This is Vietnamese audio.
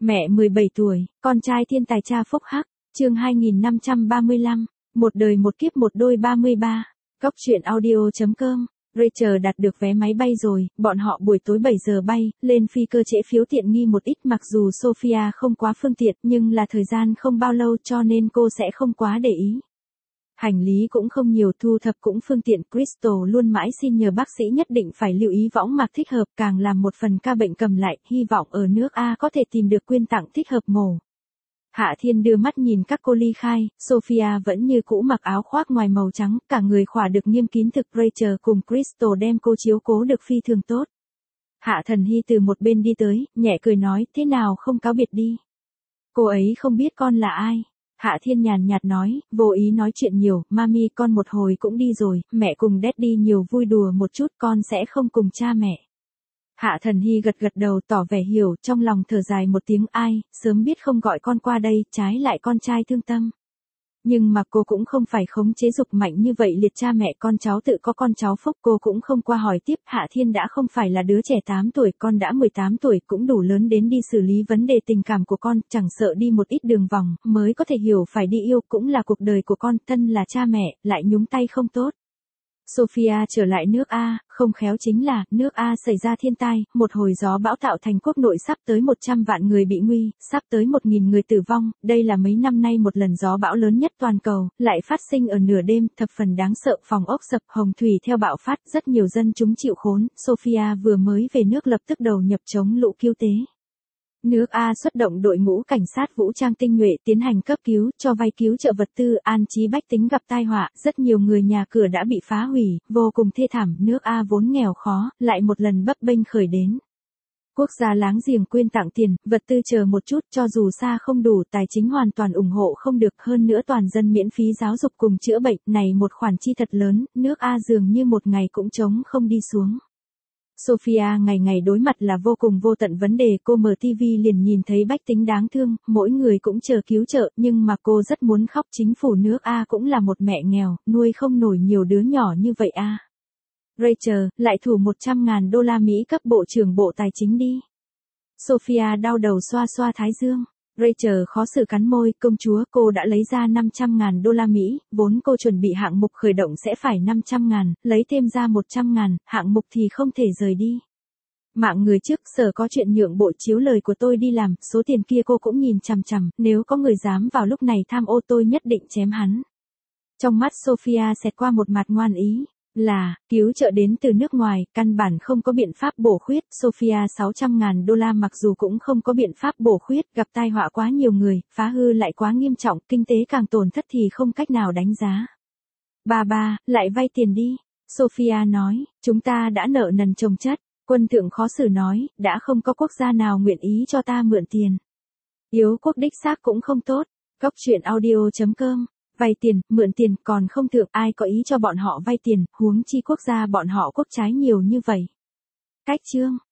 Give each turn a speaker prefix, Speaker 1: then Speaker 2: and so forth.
Speaker 1: Mẹ 17 tuổi, con trai thiên tài cha phúc hắc, chương 2535, một đời một kiếp một đôi 33, Cóc truyện audio.com. Rachel đặt được vé máy bay rồi, bọn họ buổi tối 7 giờ bay, lên phi cơ trễ phiếu tiện nghi một ít, mặc dù Sophia không quá phương tiện nhưng là thời gian không bao lâu cho nên cô sẽ không quá để ý. Hành lý cũng không nhiều, thu thập cũng phương tiện. Crystal luôn mãi xin nhờ bác sĩ nhất định phải lưu ý võng mạc thích hợp, càng làm một phần ca bệnh cầm lại, hy vọng ở nước A có thể tìm được quyên tặng thích hợp mổ. Hạ Thiên đưa mắt nhìn các cô ly khai, Sophia vẫn như cũ mặc áo khoác ngoài màu trắng, cả người khỏa được nghiêm kín thực. Rachel cùng Crystal đem cô chiếu cố được phi thường tốt. Hạ Thần Hy từ một bên đi tới, nhẹ cười nói, thế nào không cáo biệt đi. Cô ấy không biết con là ai. Hạ Thiên nhàn nhạt nói, vô ý nói chuyện nhiều, mami con một hồi cũng đi rồi, mẹ cùng daddy nhiều vui đùa một chút, con sẽ không cùng cha mẹ. Hạ Thần Hy gật gật đầu tỏ vẻ hiểu, trong lòng thở dài một tiếng, ai, sớm biết không gọi con qua đây, trái lại con trai thương tâm. Nhưng mà cô cũng không phải khống chế dục mạnh như vậy liệt cha mẹ con cháu tự có con cháu phúc, cô cũng không qua hỏi tiếp. Hạ Thiên đã không phải là đứa trẻ 8 tuổi, con đã 18 tuổi, cũng đủ lớn đến đi xử lý vấn đề tình cảm của con, chẳng sợ đi một ít đường vòng, mới có thể hiểu phải đi yêu, cũng là cuộc đời của con, thân là cha mẹ, lại nhúng tay không tốt. Sophia trở lại nước A, không khéo chính là, nước A xảy ra thiên tai, một hồi gió bão tạo thành quốc nội sắp tới 100 vạn người bị nguy, sắp tới 1.000 người tử vong, đây là mấy năm nay một lần gió bão lớn nhất toàn cầu, lại phát sinh ở nửa đêm, thập phần đáng sợ, phòng ốc sập, hồng thủy theo bạo phát, rất nhiều dân chúng chịu khốn. Sophia vừa mới về nước lập tức đầu nhập chống lũ cứu tế. Nước A xuất động đội ngũ cảnh sát vũ trang tinh nhuệ tiến hành cấp cứu, cho vay cứu trợ vật tư, an trí bách tính gặp tai họa, rất nhiều người nhà cửa đã bị phá hủy, vô cùng thê thảm. Nước A vốn nghèo khó, lại một lần bấp bênh khởi đến. Quốc gia láng giềng quyên tặng tiền, vật tư chờ một chút, cho dù xa không đủ, tài chính hoàn toàn ủng hộ không được, hơn nữa toàn dân miễn phí giáo dục cùng chữa bệnh, này một khoản chi thật lớn, nước A dường như một ngày cũng trống không đi xuống. Sophia ngày ngày đối mặt là vô cùng vô tận vấn đề, cô mở TV liền nhìn thấy bách tính đáng thương, mỗi người cũng chờ cứu trợ, nhưng mà cô rất muốn khóc, chính phủ nước A cũng là một mẹ nghèo, nuôi không nổi nhiều đứa nhỏ như vậy a. Rachel, lại thủ 100.000 đô la Mỹ cấp bộ trưởng bộ tài chính đi. Sophia đau đầu xoa xoa thái dương. Rachel khó xử cắn môi, công chúa, cô đã lấy ra 500.000 đô la Mỹ, vốn cô chuẩn bị hạng mục khởi động sẽ phải 500.000, lấy thêm ra 100.000, hạng mục thì không thể rời đi. Mạng người trước sở có chuyện nhượng bộ chiếu lời của tôi đi làm, số tiền kia cô cũng nhìn chằm chằm, nếu có người dám vào lúc này tham ô tôi nhất định chém hắn. Trong mắt Sophia xẹt qua một mặt ngoan ý. Là, cứu trợ đến từ nước ngoài, căn bản không có biện pháp bổ khuyết. Sophia 600.000 đô la mặc dù cũng không có biện pháp bổ khuyết, gặp tai họa quá nhiều người, phá hư lại quá nghiêm trọng, kinh tế càng tổn thất thì không cách nào đánh giá. Ba, lại vay tiền đi. Sophia nói, chúng ta đã nợ nần chồng chất. Quân thượng khó xử nói, đã không có quốc gia nào nguyện ý cho ta mượn tiền. Yếu quốc đích xác cũng không tốt. Cóc truyện audio.com. Vay tiền, mượn tiền, còn không thượng, ai có ý cho bọn họ vay tiền, huống chi quốc gia bọn họ quốc trái nhiều như vậy. Cách chương.